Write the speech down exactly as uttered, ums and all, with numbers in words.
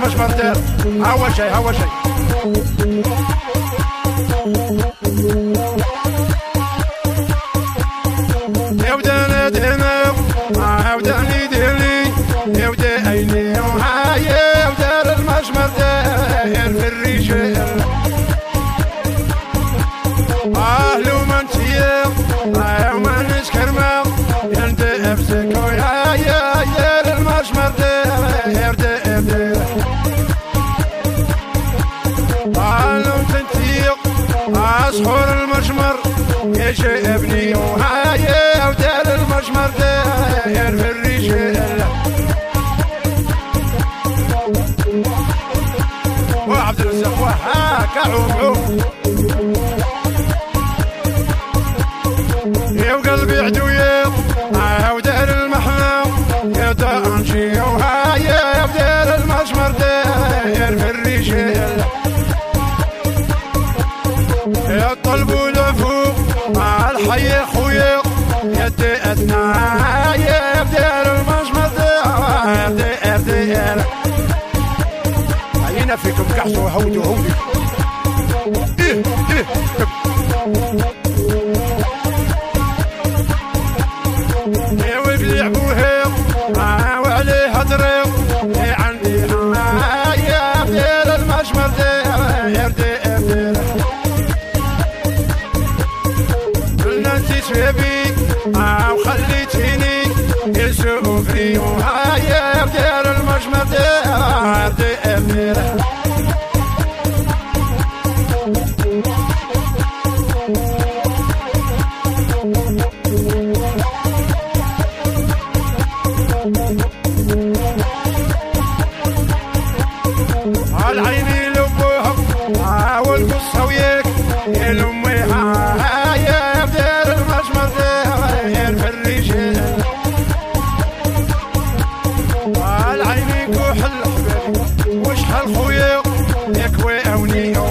المشمر دار أول شيء أول شيء يبدا ندهنا يبدا ندهني يبدا أيني وهاي يبدا المشمر دار في الرجال أهلو من تياب ومن نسكرمه ينت أفسك ويا يا يا المشمر دار يبدا يبدا أهلو تنتيق أصحور المشمر يجي ابني وهاي يبدا المشمر دار في الرجال وعبد الرزاق وهاك عوم يا وقلبي عدوية ودار المحنة يا تأنشي وهاي يا بدار المشمر داير في الرجال يا طلب ولفوق مع الحي خويا يا تأثنى يا بدار المشمر داير داير داير عينا فيكم كحصوا هودوا هودي إيه إيه يعبوها وعليها طريق عندي يا بدير المشمر داير داير قلنا انتي شبابي وخليتيني يسوق فيه يا بدير المشمر داير داير العيني لبوها والقصة وياك يا لمي يا بدار المشمر داير في الرجال العيني كحل حبابي وشحال خويا يكوي أوني